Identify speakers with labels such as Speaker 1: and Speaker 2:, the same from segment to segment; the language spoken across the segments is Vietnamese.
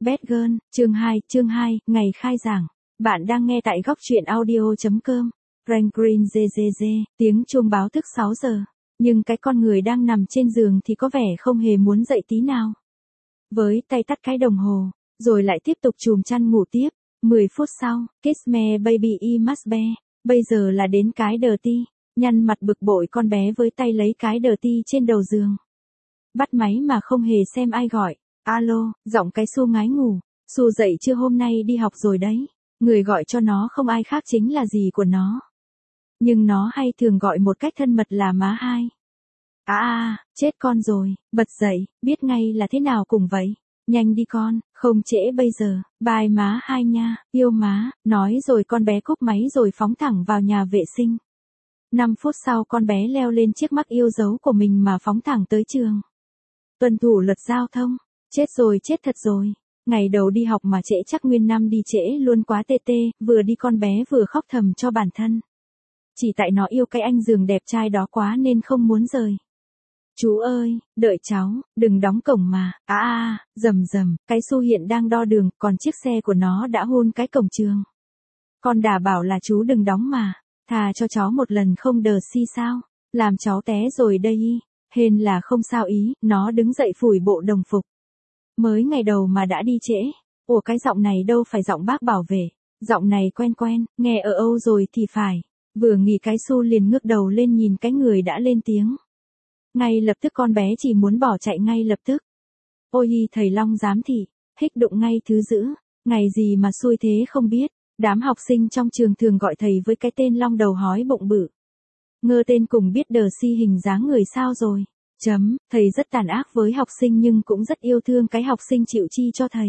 Speaker 1: Bad Girl, chương 2, ngày khai giảng. Bạn đang nghe tại góc truyện audio.com. Frank Green GGG, tiếng chuông báo thức 6 giờ. Nhưng cái con người đang nằm trên giường thì có vẻ không hề muốn dậy tí nào. Với tay tắt cái đồng hồ, rồi lại tiếp tục chùm chăn ngủ tiếp. 10 phút sau, Kiss me baby I must be. Bây giờ là đến cái dirty. Nhăn mặt bực bội con bé với tay lấy cái dirty trên đầu giường. Bắt máy mà không hề xem ai gọi. Alo, giọng cái Su ngái ngủ. Su dậy chưa, hôm nay đi học rồi đấy. Người gọi cho nó không ai khác chính là dì của nó. Nhưng nó hay thường gọi một cách thân mật là má hai. Chết con rồi, bật dậy, biết ngay là thế nào cùng vậy. Nhanh đi con, không trễ bây giờ, bye má hai nha, yêu má, nói rồi con bé cúp máy rồi phóng thẳng vào nhà vệ sinh. 5 phút sau con bé leo lên chiếc mắc yêu dấu của mình mà phóng thẳng tới trường. Tuân thủ luật giao thông, chết rồi, chết thật rồi. Ngày đầu đi học mà trễ chắc nguyên năm đi trễ luôn quá tê tê, vừa đi con bé vừa khóc thầm cho bản thân. Chỉ tại nó yêu cái anh giường đẹp trai đó quá nên không muốn rời. Chú ơi, đợi cháu, đừng đóng cổng mà. Rầm rầm, cái Su hiện đang đo đường, còn chiếc xe của nó đã hôn cái cổng trường. Con đã bảo là chú đừng đóng mà, thà cho cháu một lần không đờ si sao, làm cháu té rồi đây. Hên là không sao ý, nó đứng dậy phủi bộ đồng phục. Mới ngày đầu mà đã đi trễ. Ủa cái giọng này đâu phải giọng bác bảo vệ, giọng này quen quen, nghe ở Âu rồi thì phải. Vừa nghĩ cái Su liền ngước đầu lên nhìn cái người đã lên tiếng. Ngay lập tức con bé chỉ muốn bỏ chạy ngay lập tức. Ôi thầy Long giám thị, hích đụng ngay thứ dữ, ngày gì mà xui thế không biết. Đám học sinh trong trường thường gọi thầy với cái tên Long đầu hói bụng bự. Ngơ tên cùng biết đờ si hình dáng người sao rồi. Thầy rất tàn ác với học sinh nhưng cũng rất yêu thương cái học sinh chịu chi cho thầy.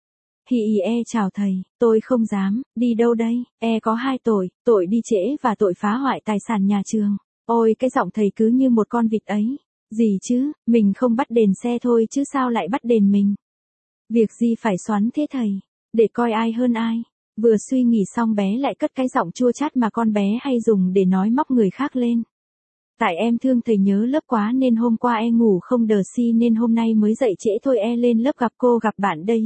Speaker 1: Chào thầy, tôi không dám, đi đâu đây, có 2 tội, tội đi trễ và tội phá hoại tài sản nhà trường. Ôi cái giọng thầy cứ như một con vịt ấy. Gì chứ, mình không bắt đền xe thôi chứ sao lại bắt đền mình. Việc gì phải xoắn thế thầy, để coi ai hơn ai. Vừa suy nghĩ xong bé lại cất cái giọng chua chát mà con bé hay dùng để nói móc người khác lên. Tại em thương thầy nhớ lớp quá nên hôm qua ngủ không đờ si nên hôm nay mới dậy trễ thôi, lên lớp gặp cô gặp bạn đây.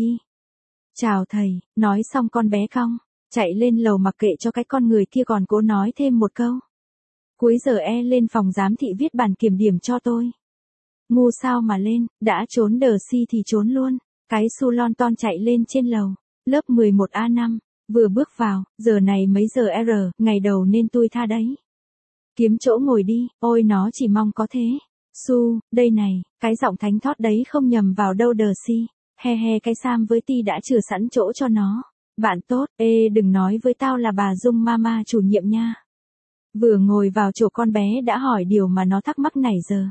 Speaker 1: Chào thầy, nói xong con bé cong, chạy lên lầu mặc kệ cho cái con người kia còn cố nói thêm một câu. Cuối giờ lên phòng giám thị viết bản kiểm điểm cho tôi. Ngu sao mà lên, đã trốn đờ si thì trốn luôn. Cái Su lon ton chạy lên trên lầu, lớp 11A5, vừa bước vào, giờ này mấy giờ ngày đầu nên tôi tha đấy. Kiếm chỗ ngồi đi, ôi nó chỉ mong có thế. Su, đây này, cái giọng thánh thót đấy không nhầm vào đâu đờ si. Cái Sam với Ti đã chừa sẵn chỗ cho nó. Bạn tốt, đừng nói với tao là bà Dung Mama chủ nhiệm nha. Vừa ngồi vào chỗ con bé đã hỏi điều mà nó thắc mắc nãy giờ.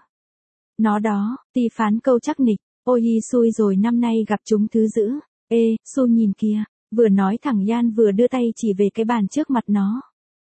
Speaker 1: Nó đó, Ti phán câu chắc nịch, ôi xui rồi năm nay gặp chúng thứ dữ. Su nhìn kìa, vừa nói thằng Yan vừa đưa tay chỉ về cái bàn trước mặt nó.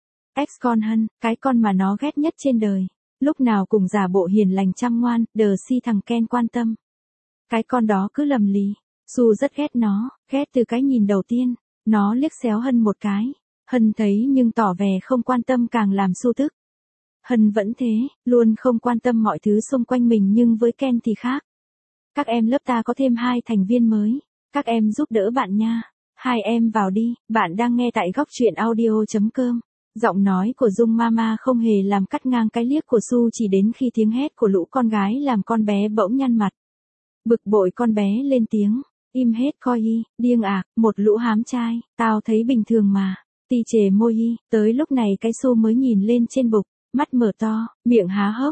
Speaker 1: Ex-con Hân, cái con mà nó ghét nhất trên đời. Lúc nào cùng giả bộ hiền lành chăm ngoan, đờ si thằng Ken quan tâm. Cái con đó cứ lầm lì. Su rất ghét nó, ghét từ cái nhìn đầu tiên. Nó liếc xéo Hân một cái. Hân thấy nhưng tỏ vẻ không quan tâm càng làm Su tức. Hân vẫn thế, luôn không quan tâm mọi thứ xung quanh mình nhưng với Ken thì khác. Các em lớp ta có thêm 2 thành viên mới. Các em giúp đỡ bạn nha. 2 em vào đi, bạn đang nghe tại góc truyện audio.com. Giọng nói của Dung Mama không hề làm cắt ngang cái liếc của Su, chỉ đến khi tiếng hét của lũ con gái làm con bé bỗng nhăn mặt. Bực bội con bé lên tiếng, im hết coi điên một lũ hám trai, tao thấy bình thường mà. Ti chề môi tới lúc này cái Su mới nhìn lên trên bục, mắt mở to, miệng há hốc,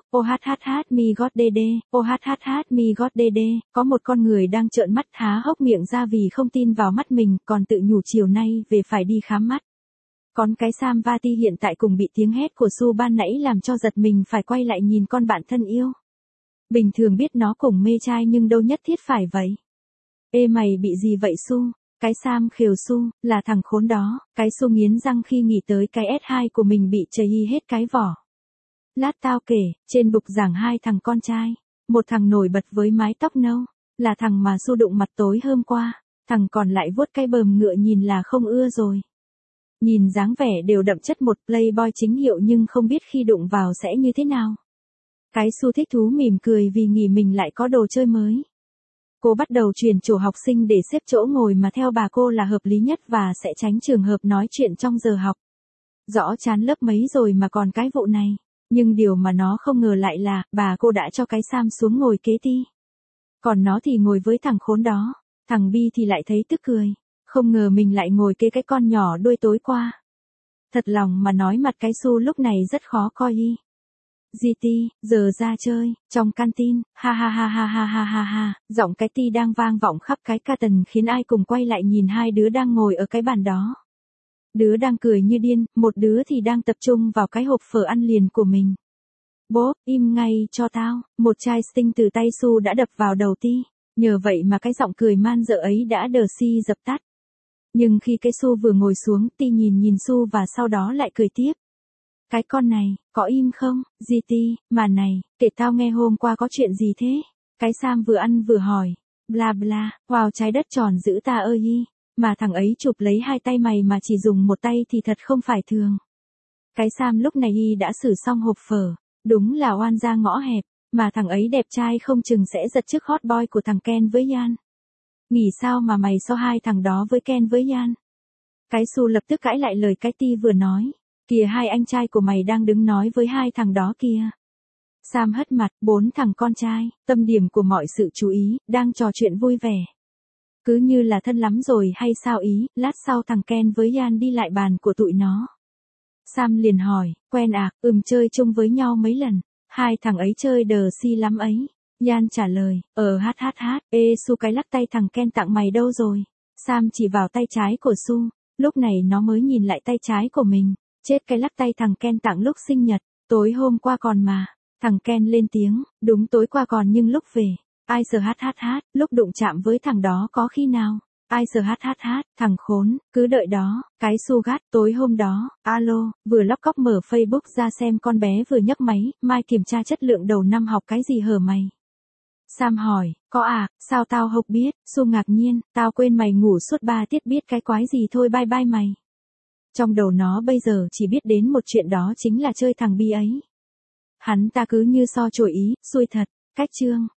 Speaker 1: mi gót đê đê, mi gót đê đê, có một con người đang trợn mắt há hốc miệng ra vì không tin vào mắt mình, còn tự nhủ chiều nay về phải đi khám mắt. Còn cái Sam và Ti hiện tại cùng bị tiếng hét của Su ban nãy làm cho giật mình phải quay lại nhìn con bạn thân yêu. Bình thường biết nó cùng mê trai nhưng đâu nhất thiết phải vậy. Mày bị gì vậy Su? Cái Sam khều Su, là thằng khốn đó. Cái Su nghiến răng khi nghĩ tới cái S2 của mình bị chầy hết cái vỏ. Lát tao kể, trên bục giảng 2 thằng con trai. Một thằng nổi bật với mái tóc nâu, là thằng mà Su đụng mặt tối hôm qua. Thằng còn lại vuốt cái bờm ngựa nhìn là không ưa rồi. Nhìn dáng vẻ đều đậm chất một playboy chính hiệu nhưng không biết khi đụng vào sẽ như thế nào. Cái Su thích thú mỉm cười vì nghĩ mình lại có đồ chơi mới. Cô bắt đầu chuyển chỗ học sinh để xếp chỗ ngồi mà theo bà cô là hợp lý nhất và sẽ tránh trường hợp nói chuyện trong giờ học. Rõ chán lớp mấy rồi mà còn cái vụ này. Nhưng điều mà nó không ngờ lại là, bà cô đã cho cái Sam xuống ngồi kế Ti. Còn nó thì ngồi với thằng khốn đó. Thằng Bi thì lại thấy tức cười. Không ngờ mình lại ngồi kế cái con nhỏ đuôi tối qua. Thật lòng mà nói mặt cái Su lúc này rất khó coi đi. GT, giờ ra chơi, trong canteen, ha ha ha ha ha ha ha ha, giọng cái Ti đang vang vọng khắp cái Canton khiến ai cùng quay lại nhìn hai đứa đang ngồi ở cái bàn đó. Đứa đang cười như điên, một đứa thì đang tập trung vào cái hộp phở ăn liền của mình. Bố, im ngay cho tao, một chai Sting từ tay Su đã đập vào đầu Ti, nhờ vậy mà cái giọng cười man dợ ấy đã đờ si dập tắt. Nhưng khi cái Su vừa ngồi xuống, Ti nhìn Su và sau đó lại cười tiếp. Cái con này, có im không, GT, mà này, kể tao nghe hôm qua có chuyện gì thế? Cái Sam vừa ăn vừa hỏi, bla bla, wow trái đất tròn giữ ta ơi hi, mà thằng ấy chụp lấy hai tay mày mà chỉ dùng một tay thì thật không phải thường. Cái Sam lúc này y đã xử xong hộp phở, đúng là oan gia ngõ hẹp, mà thằng ấy đẹp trai không chừng sẽ giật chiếc hot boy của thằng Ken với Yan. Nghĩ sao mà mày so hai thằng đó với Ken với Yan? Cái Su lập tức cãi lại lời cái Ti vừa nói. Kìa hai anh trai của mày đang đứng nói với hai thằng đó kìa. Sam hất mặt, 4 thằng con trai, tâm điểm của mọi sự chú ý, đang trò chuyện vui vẻ. Cứ như là thân lắm rồi hay sao ý, lát sau thằng Ken với Yan đi lại bàn của tụi nó. Sam liền hỏi, quen à, chơi chung với nhau mấy lần, hai thằng ấy chơi đờ si lắm ấy. Yan trả lời, Su cái lắc tay thằng Ken tặng mày đâu rồi? Sam chỉ vào tay trái của Su, lúc này nó mới nhìn lại tay trái của mình. Chết cái lắc tay thằng Ken tặng lúc sinh nhật, tối hôm qua còn mà. Thằng Ken lên tiếng, đúng tối qua còn nhưng lúc về. Ai sờ lúc đụng chạm với thằng đó có khi nào? Ai sờ thằng khốn, cứ đợi đó. Cái Su gắt, tối hôm đó, alo, vừa lóc cóc mở Facebook ra xem con bé vừa nhấc máy, mai kiểm tra chất lượng đầu năm học cái gì hở mày? Sam hỏi, có à, sao tao không biết? Su ngạc nhiên, tao quên mày ngủ suốt 3 tiết biết cái quái gì thôi bye bye mày. Trong đầu nó bây giờ chỉ biết đến một chuyện đó chính là chơi thằng Bi ấy. Hắn ta cứ như so chổi ý, xui thật, cách chương.